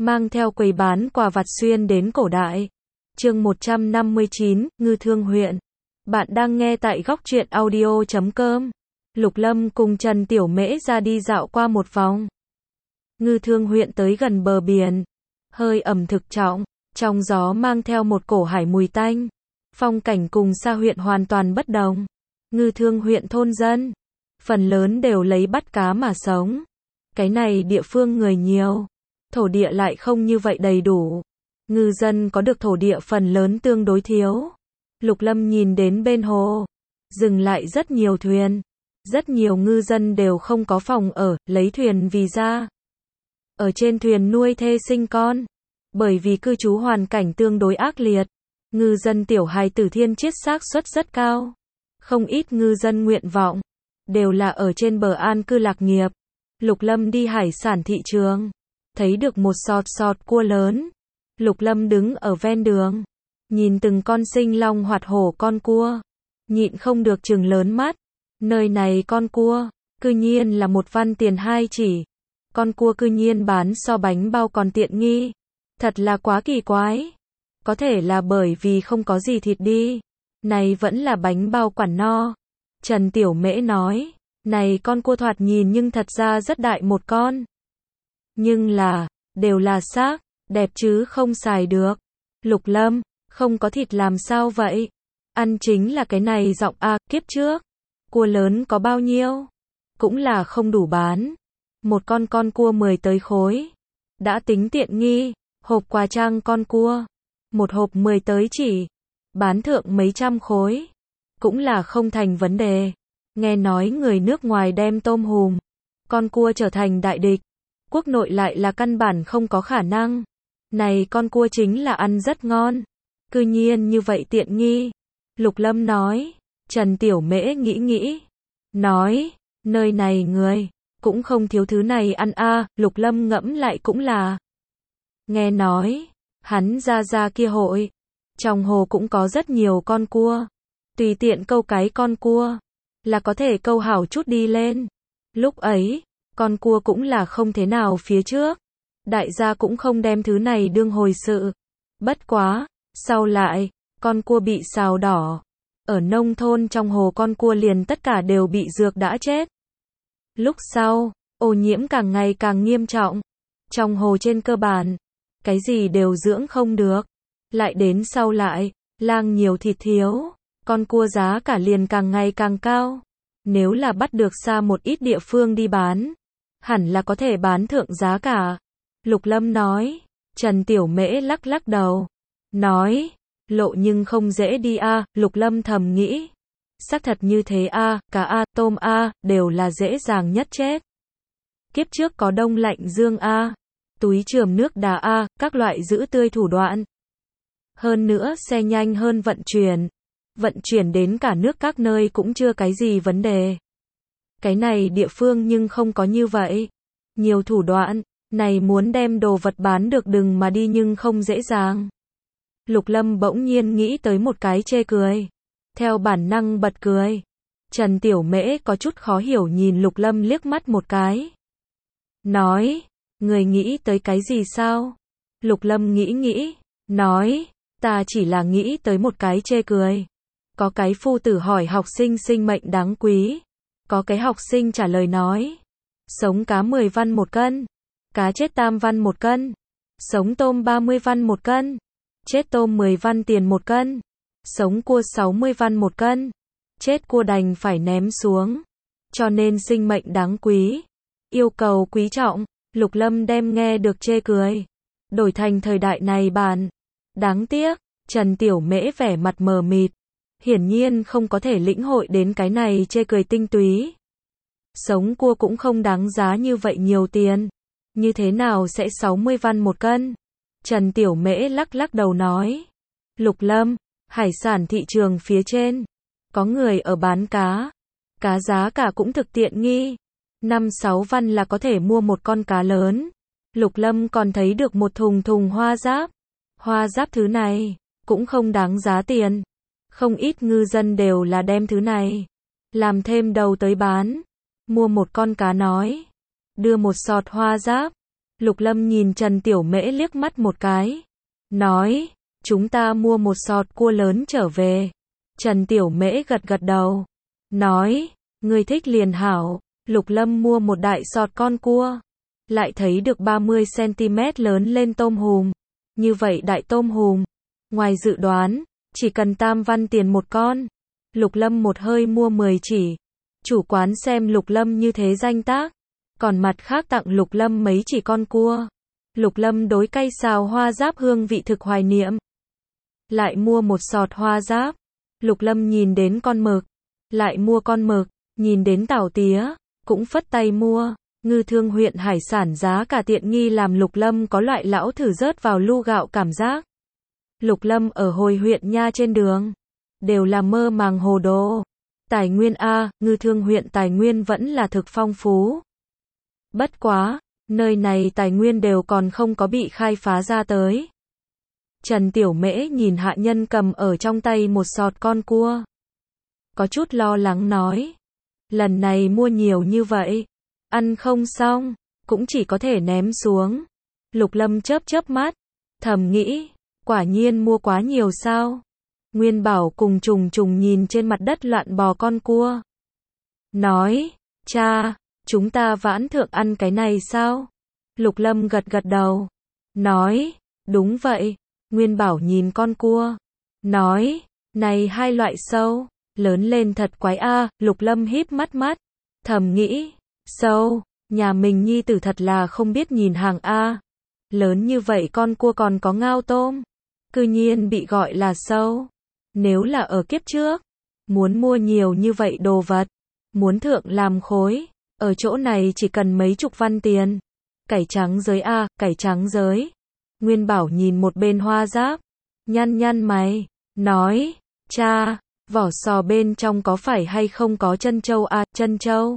mang theo quầy bán quà vặt xuyên đến cổ đại. Chương 159, Ngư Thương huyện. Bạn đang nghe tại góc truyện audio.com. Lục Lâm cùng Trần Tiểu Mễ ra đi dạo qua một vòng. Ngư Thương huyện tới gần bờ biển, hơi ẩm thực trọng, trong gió mang theo một cổ hải mùi tanh. Phong cảnh cùng Sa huyện hoàn toàn bất đồng. Ngư Thương huyện thôn dân, phần lớn đều lấy bắt cá mà sống. Cái này địa phương người nhiều, thổ địa lại không như vậy đầy đủ. Ngư dân có được thổ địa phần lớn tương đối thiếu. Lục Lâm nhìn đến bên hồ, dừng lại rất nhiều thuyền. Rất nhiều ngư dân đều không có phòng ở, lấy thuyền vì ra. Ở trên thuyền nuôi thê sinh con. Bởi vì cư trú hoàn cảnh tương đối ác liệt, ngư dân tiểu hài tử thiên chiết xác suất rất cao. Không ít ngư dân nguyện vọng, đều là ở trên bờ an cư lạc nghiệp. Lục Lâm đi hải sản thị trường, thấy được một sọt cua lớn. Lục Lâm đứng ở ven đường, nhìn từng con sinh long hoạt hổ con cua, nhịn không được trừng lớn mắt. Nơi này con cua, cư nhiên là 1 văn tiền 2 chỉ. Con cua cư nhiên bán so bánh bao còn tiện nghi. Thật là quá kỳ quái. Có thể là bởi vì không có gì thịt đi. Này vẫn là bánh bao quản no. Trần Tiểu Mễ nói, này con cua thoạt nhìn nhưng thật ra rất đại một con. Nhưng là, đều là xác, đẹp chứ không xài được. Lục Lâm, không có thịt làm sao vậy? Ăn chính là cái này giọng a, kiếp trước. Cua lớn có bao nhiêu? Cũng là không đủ bán. Một con cua 10 tới khối. Đã tính tiện nghi, hộp quà trang con cua. Một hộp 10 tới chỉ. Bán thượng mấy trăm khối. Cũng là không thành vấn đề. Nghe nói người nước ngoài đem tôm hùm, con cua trở thành đại địch. Quốc nội lại là căn bản không có khả năng. Này con cua chính là ăn rất ngon. Cư nhiên như vậy tiện nghi. Lục Lâm nói. Trần Tiểu Mễ nghĩ. Nói, nơi này người, cũng không thiếu thứ này ăn a. Lục Lâm ngẫm lại cũng là. Nghe nói, hắn ra kia hội. Trong hồ cũng có rất nhiều con cua. Tùy tiện câu cái con cua, là có thể câu hảo chút đi lên. Lúc ấy, con cua cũng là không thế nào phía trước. Đại gia cũng không đem thứ này đương hồi sự. Bất quá, sau lại, con cua bị xào đỏ. Ở nông thôn trong hồ con cua liền tất cả đều bị dược đã chết. Lúc sau, ô nhiễm càng ngày càng nghiêm trọng. Trong hồ trên cơ bản, cái gì đều dưỡng không được. Lại đến sau lại, lang nhiều thịt thiếu, con cua giá cả liền càng ngày càng cao. Nếu là bắt được xa một ít địa phương đi bán, hẳn là có thể bán thượng giá cả. Lục Lâm nói. Trần Tiểu Mễ lắc đầu. Nói, lộ nhưng không dễ đi a. Lục Lâm thầm nghĩ. Xác thật như thế a, cá a, tôm a, đều là dễ dàng nhất chết. Kiếp trước có đông lạnh dương a, túi chườm nước đá a, các loại giữ tươi thủ đoạn. Hơn nữa xe nhanh hơn vận chuyển đến cả nước các nơi cũng chưa cái gì vấn đề. Cái này địa phương nhưng không có như vậy. Nhiều thủ đoạn, này muốn đem đồ vật bán được đừng mà đi nhưng không dễ dàng. Lục Lâm bỗng nhiên nghĩ tới một cái chê cười. Theo bản năng bật cười. Trần Tiểu Mễ có chút khó hiểu nhìn Lục Lâm liếc mắt một cái. Nói, người nghĩ tới cái gì sao? Lục Lâm nghĩ. Nói, ta chỉ là nghĩ tới một cái chê cười. Có cái phu tử hỏi học sinh sinh mệnh đáng quý. Có cái học sinh trả lời nói. Sống cá 10 văn 1 cân. Cá chết 3 văn 1 cân. Sống tôm 30 văn 1 cân. Chết tôm 10 văn tiền 1 cân. Sống cua 60 văn 1 cân. Chết cua đành phải ném xuống. Cho nên sinh mệnh đáng quý. Yêu cầu quý trọng. Lục Lâm đem nghe được chê cười. Đổi thành thời đại này bạn. Đáng tiếc. Trần Tiểu Mễ vẻ mặt mờ mịt. Hiển nhiên không có thể lĩnh hội đến cái này chê cười tinh túy. Sống cua cũng không đáng giá như vậy nhiều tiền. Như thế nào sẽ 60 văn 1 cân? Trần Tiểu Mễ lắc đầu nói. Lục Lâm, hải sản thị trường phía trên. Có người ở bán cá. Cá giá cả cũng thực tiện nghi. 5-6 văn là có thể mua một con cá lớn. Lục Lâm còn thấy được một thùng hoa giáp. Hoa giáp thứ này, cũng không đáng giá tiền. Không ít ngư dân đều là đem thứ này. Làm thêm đầu tới bán. Mua một con cá nói. Đưa một sọt hoa giáp. Lục Lâm nhìn Trần Tiểu Mễ liếc mắt một cái. Nói, chúng ta mua một sọt cua lớn trở về. Trần Tiểu Mễ gật gật đầu. Nói, ngươi thích liền hảo. Lục Lâm mua một đại sọt con cua. Lại thấy được 30cm lớn lên tôm hùm. Như vậy đại tôm hùm. Ngoài dự đoán, chỉ cần tam văn tiền một con. Lục Lâm một hơi mua 10 chỉ. Chủ quán xem Lục Lâm như thế danh tác. Còn mặt khác tặng Lục Lâm mấy chỉ con cua. Lục Lâm đối cay xào hoa giáp hương vị thực hoài niệm. Lại mua một sọt hoa giáp. Lục Lâm nhìn đến con mực. Lại mua con mực. Nhìn đến tảo tía. Cũng phất tay mua. Ngư Thương huyện hải sản giá cả tiện nghi làm Lục Lâm có loại lão thử rớt vào lu gạo cảm giác. Lục Lâm ở hồi huyện nha trên đường. Đều là mơ màng hồ đồ. Tài nguyên A, Ngư Thương huyện tài nguyên vẫn là thực phong phú. Bất quá, nơi này tài nguyên đều còn không có bị khai phá ra tới. Trần Tiểu Mễ nhìn hạ nhân cầm ở trong tay một sọt con cua. Có chút lo lắng nói. Lần này mua nhiều như vậy. Ăn không xong, cũng chỉ có thể ném xuống. Lục Lâm chớp chớp mắt. Thầm nghĩ, quả nhiên mua quá nhiều sao. Nguyên Bảo cùng Trùng Trùng nhìn trên mặt đất loạn bò con cua. Nói, cha, chúng ta vãn thượng ăn cái này sao? Lục Lâm gật gật đầu. Nói, đúng vậy. Nguyên Bảo nhìn con cua. Nói, này hai loại sâu, lớn lên thật quái a. Lục Lâm híp mắt mắt. Thầm nghĩ, sâu, nhà mình nhi tử thật là không biết nhìn hàng a. Lớn như vậy con cua còn có ngao tôm. Cư nhiên bị gọi là sâu. Nếu là ở kiếp trước, muốn mua nhiều như vậy đồ vật, muốn thượng làm khối, ở chỗ này chỉ cần mấy chục văn tiền. Cải trắng giới a, cải trắng giới. Nguyên Bảo nhìn một bên hoa giáp, nhăn nhăn mày, nói, cha, vỏ sò bên trong có phải hay không có chân trâu a, chân trâu?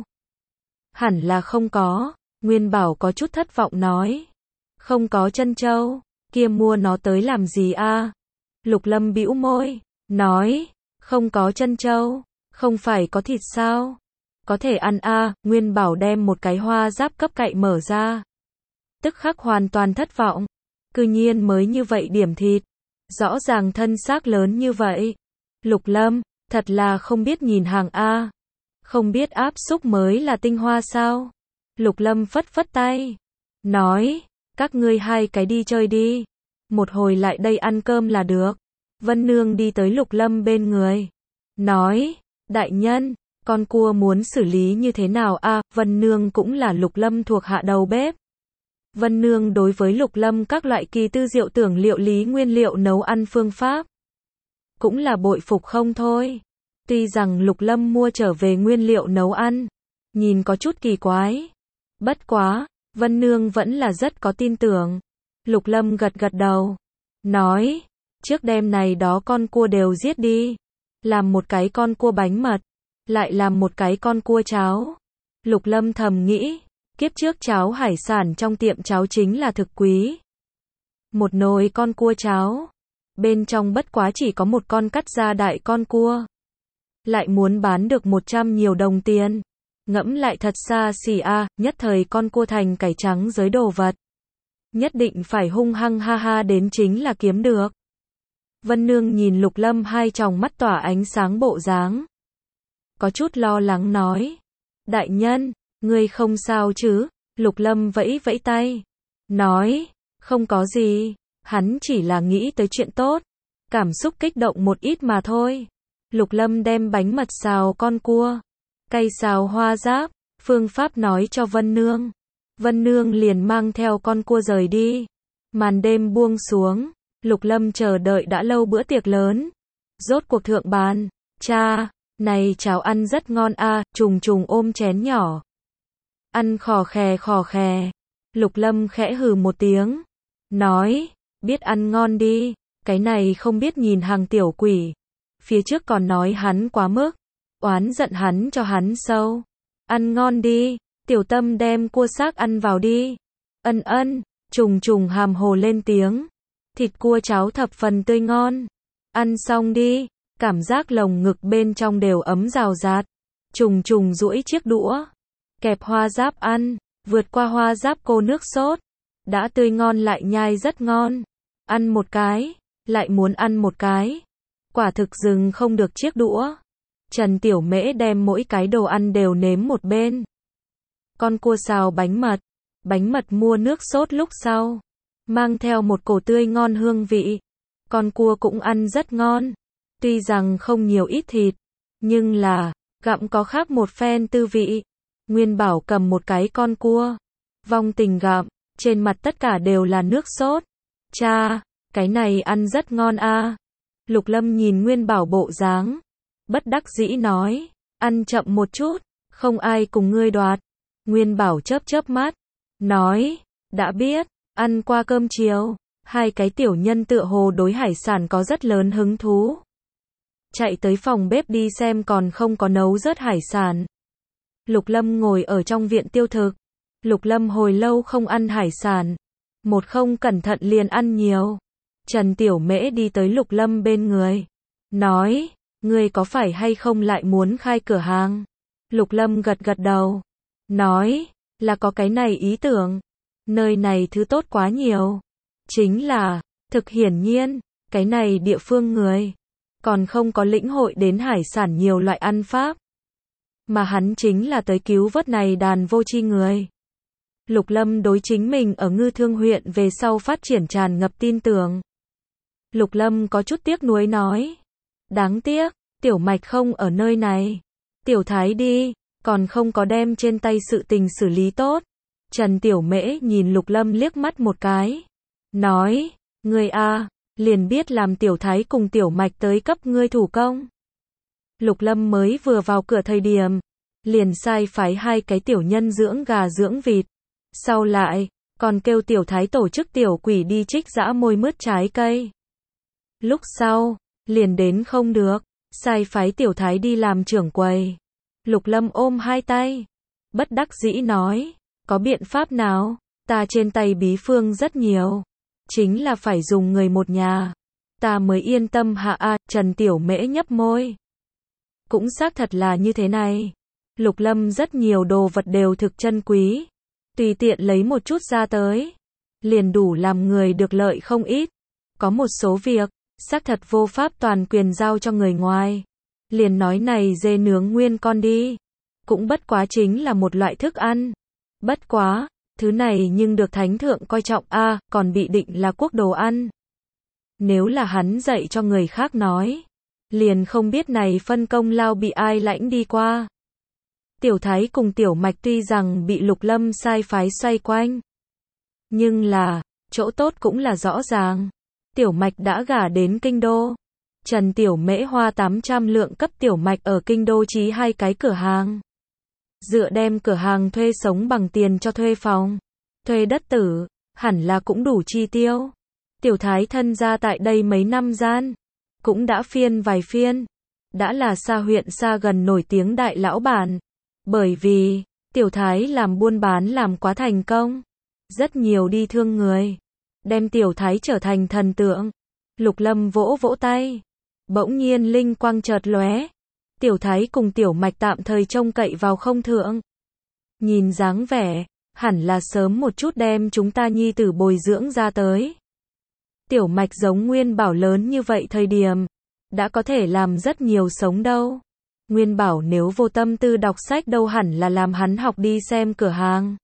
Hẳn là không có. Nguyên Bảo có chút thất vọng nói. Không có chân trâu, kia mua nó tới làm gì a? Lục Lâm bĩu môi, nói, không có chân trâu, không phải có thịt sao? Có thể ăn a. Nguyên Bảo đem một cái hoa giáp cấp cậy mở ra. Tức khắc hoàn toàn thất vọng. Cư nhiên mới như vậy điểm thịt. Rõ ràng thân xác lớn như vậy. Lục Lâm, thật là không biết nhìn hàng a. Không biết áp xúc mới là tinh hoa sao? Lục Lâm phất phất tay. Nói, các ngươi hai cái đi chơi đi. Một hồi lại đây ăn cơm là được. Vân Nương đi tới Lục Lâm bên người. Nói, đại nhân, con cua muốn xử lý như thế nào a? Vân Nương cũng là Lục Lâm thuộc hạ đầu bếp. Vân Nương đối với Lục Lâm các loại kỳ tư diệu tưởng liệu lý nguyên liệu nấu ăn phương pháp. Cũng là bội phục không thôi. Tuy rằng Lục Lâm mua trở về nguyên liệu nấu ăn, nhìn có chút kỳ quái. Bất quá, Vân Nương vẫn là rất có tin tưởng. Lục Lâm gật gật đầu. Nói, trước đêm này đó con cua đều giết đi. Làm một cái con cua bánh mật. Lại làm một cái con cua cháo. Lục Lâm thầm nghĩ, kiếp trước cháo hải sản trong tiệm cháo chính là thực quý. Một nồi con cua cháo. Bên trong bất quá chỉ có một con cắt ra đại con cua. Lại muốn bán được 100 nhiều đồng tiền. Ngẫm lại thật xa xỉ a, nhất thời con cua thành cải trắng giới đồ vật. Nhất định phải hung hăng ha ha đến chính là kiếm được. Vân Nương nhìn Lục Lâm hai tròng mắt tỏa ánh sáng bộ dáng. Có chút lo lắng nói. Đại nhân, ngươi không sao chứ? Lục Lâm vẫy vẫy tay. Nói, không có gì, hắn chỉ là nghĩ tới chuyện tốt. Cảm xúc kích động một ít mà thôi. Lục Lâm đem bánh mật xào con cua, cay xào hoa giáp, phương pháp nói cho Vân Nương. Vân Nương liền mang theo con cua rời đi. Màn đêm buông xuống, Lục Lâm chờ đợi đã lâu bữa tiệc lớn. Rốt cuộc thượng bàn. Cha, này cháo ăn rất ngon a. Trùng Trùng ôm chén nhỏ. Ăn khò khè khò khè. Lục Lâm khẽ hừ một tiếng. Nói, biết ăn ngon đi, cái này không biết nhìn hàng tiểu quỷ. Phía trước còn nói hắn quá mức, oán giận hắn cho hắn sâu. Ăn ngon đi, tiểu tâm đem cua xác ăn vào đi. Ân ân, Trùng Trùng hàm hồ lên tiếng. Thịt cua cháo thập phần tươi ngon. Ăn xong đi, cảm giác lồng ngực bên trong đều ấm rào rạt. Trùng Trùng duỗi chiếc đũa, kẹp hoa giáp ăn, vượt qua hoa giáp cô nước sốt. đã tươi ngon lại nhai rất ngon. Ăn một cái, lại muốn ăn một cái. Quả thực dừng không được chiếc đũa. Trần Tiểu Mễ đem mỗi cái đồ ăn đều nếm một bên. Con cua xào bánh mật mua nước sốt lúc sau, mang theo một cổ tươi ngon hương vị. Con cua cũng ăn rất ngon, tuy rằng không nhiều ít thịt, nhưng là, gặm có khác một phen tư vị. Nguyên Bảo cầm một cái con cua, vong tình gặm, trên mặt tất cả đều là nước sốt. Cha, cái này ăn rất ngon a. Lục Lâm nhìn Nguyên Bảo bộ dáng, bất đắc dĩ nói, ăn chậm một chút, không ai cùng ngươi đoạt. Nguyên Bảo chớp chớp mắt, nói, đã biết, ăn qua cơm chiều. Hai cái tiểu nhân tựa hồ đối hải sản có rất lớn hứng thú. Chạy tới phòng bếp đi xem còn không có nấu rớt hải sản. Lục Lâm ngồi ở trong viện tiêu thực. Lục Lâm hồi lâu không ăn hải sản. Một không cẩn thận liền ăn nhiều. Trần Tiểu Mễ đi tới Lục Lâm bên người. Nói, ngươi có phải hay không lại muốn khai cửa hàng? Lục Lâm gật gật đầu. Nói, là có cái này ý tưởng. Nơi này thứ tốt quá nhiều. Chính là, thực hiển nhiên, cái này địa phương người, còn không có lĩnh hội đến hải sản nhiều loại ăn pháp. Mà hắn chính là tới cứu vớt này đàn vô tri người. Lục Lâm đối chính mình ở Ngư Thương huyện về sau phát triển tràn ngập tin tưởng. Lục Lâm có chút tiếc nuối nói. Đáng tiếc, Tiểu Mạch không ở nơi này. Tiểu Thái đi, còn không có đem trên tay sự tình xử lý tốt. Trần Tiểu Mễ nhìn Lục Lâm liếc mắt một cái. Nói, ngươi a, liền biết làm Tiểu Thái cùng Tiểu Mạch tới cấp ngươi thủ công. Lục Lâm mới vừa vào cửa thời điểm, liền sai phái hai cái tiểu nhân dưỡng gà dưỡng vịt. Sau lại, còn kêu Tiểu Thái tổ chức tiểu quỷ đi trích dã môi mướt trái cây. Lúc sau, liền đến không được, sai phái Tiểu Thái đi làm trưởng quầy. Lục Lâm ôm hai tay, bất đắc dĩ nói, có biện pháp nào, ta trên tay bí phương rất nhiều. Chính là phải dùng người một nhà, ta mới yên tâm hạ a. Trần Tiểu Mễ nhấp môi. Cũng xác thật là như thế này. Lục Lâm rất nhiều đồ vật đều thực chân quý. Tùy tiện lấy một chút ra tới, liền đủ làm người được lợi không ít. Có một số việc, xác thật vô pháp toàn quyền giao cho người ngoài. Liền nói này dê nướng nguyên con đi. Cũng bất quá chính là một loại thức ăn. Bất quá, thứ này nhưng được thánh thượng coi trọng a, còn bị định là quốc đồ ăn. Nếu là hắn dạy cho người khác nói, liền không biết này phân công lao bị ai lãnh đi qua. Tiểu Thái cùng Tiểu Mạch tuy rằng bị Lục Lâm sai phái xoay quanh, nhưng là, chỗ tốt cũng là rõ ràng. Tiểu Mạch đã gả đến kinh đô. Trần Tiểu Mễ hoa 800 lượng cấp Tiểu Mạch ở kinh đô chí hai cái cửa hàng. Dựa đem cửa hàng thuê sống bằng tiền cho thuê phòng, thuê đất tử, hẳn là cũng đủ chi tiêu. Tiểu Thái thân gia tại đây mấy năm gian, cũng đã phiên vài phiên, đã là xa huyện xa gần nổi tiếng đại lão bản. Bởi vì, Tiểu Thái làm buôn bán làm quá thành công, rất nhiều đi thương người, đem Tiểu Thái trở thành thần tượng. Lục Lâm vỗ vỗ tay, bỗng nhiên linh quang chợt lóe. Tiểu Thái cùng Tiểu Mạch tạm thời trông cậy vào không thượng. Nhìn dáng vẻ, hẳn là sớm một chút đem chúng ta nhi tử bồi dưỡng ra tới. Tiểu Mạch giống Nguyên Bảo lớn như vậy thời điểm, đã có thể làm rất nhiều sống đâu. Nguyên Bảo nếu vô tâm tư đọc sách đâu hẳn là làm hắn học đi xem cửa hàng.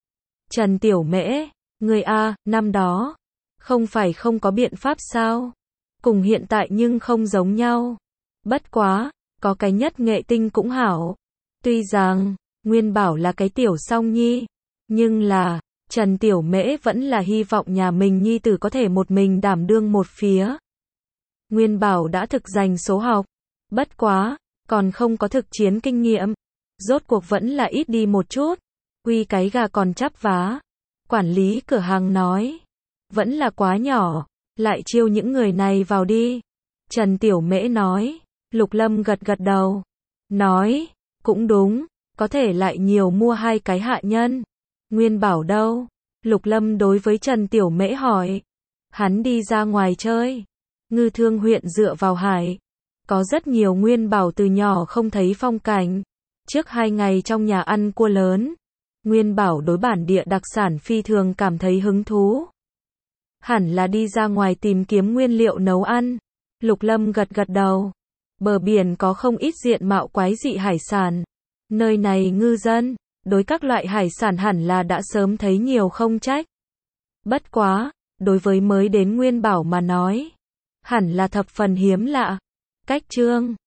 Trần Tiểu Mễ, người a, năm đó, không phải không có biện pháp sao? Cùng hiện tại nhưng không giống nhau. Bất quá, có cái nhất nghệ tinh cũng hảo. Tuy rằng, Nguyên Bảo là cái tiểu song nhi, nhưng là, Trần Tiểu Mễ vẫn là hy vọng nhà mình nhi tử có thể một mình đảm đương một phía. Nguyên Bảo đã thực dành số học, bất quá, còn không có thực chiến kinh nghiệm. Rốt cuộc vẫn là ít đi một chút, quy cái gà còn chắp vá. Quản lý cửa hàng nói, vẫn là quá nhỏ, lại chiêu những người này vào đi. Trần Tiểu Mễ nói. Lục Lâm gật gật đầu, nói, cũng đúng, có thể lại nhiều mua hai cái hạ nhân. Nguyên Bảo đâu? Lục Lâm đối với Trần Tiểu Mễ hỏi. Hắn đi ra ngoài chơi. Ngư Thương huyện dựa vào hải, có rất nhiều Nguyên Bảo từ nhỏ không thấy phong cảnh. Trước 2 ngày trong nhà ăn cua lớn, Nguyên Bảo đối bản địa đặc sản phi thường cảm thấy hứng thú. Hẳn là đi ra ngoài tìm kiếm nguyên liệu nấu ăn. Lục Lâm gật gật đầu. Bờ biển có không ít diện mạo quái dị hải sản. Nơi này ngư dân, đối các loại hải sản hẳn là đã sớm thấy nhiều không trách. Bất quá, đối với mới đến Nguyên Bảo mà nói, hẳn là thập phần hiếm lạ. Cách chương